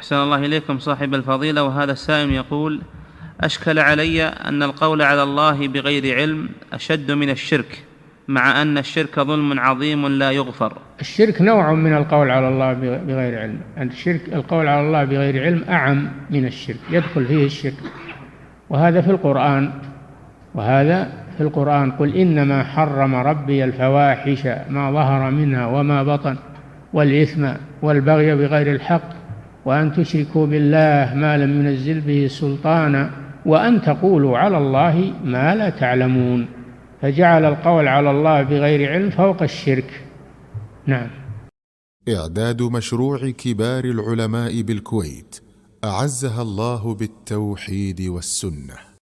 أحسن الله إليكم صاحب الفضيلة. وهذا السائل يقول: أشكل علي أن القول على الله بغير علم أشد من الشرك، مع أن الشرك ظلم عظيم لا يغفر. الشرك نوع من القول على الله بغير علم. القول على الله بغير علم أعم من الشرك، يدخل فيه الشرك، وهذا في القرآن. قل إنما حرم ربي الفواحش ما ظهر منها وما بطن والإثم والبغي بغير الحق وأن تشركوا بالله ما لم ينزل به سلطانا وأن تقولوا على الله ما لا تعلمون. فجعل القول على الله بغير علم فوق الشرك. نعم. إعداد مشروع كبار العلماء بالكويت أعزها الله بالتوحيد والسنة.